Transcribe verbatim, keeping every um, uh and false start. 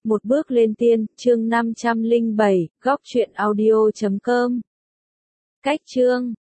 Một bước lên tiên, chương năm trăm lẻ bảy, góc truyện audio chấm com. Cách chương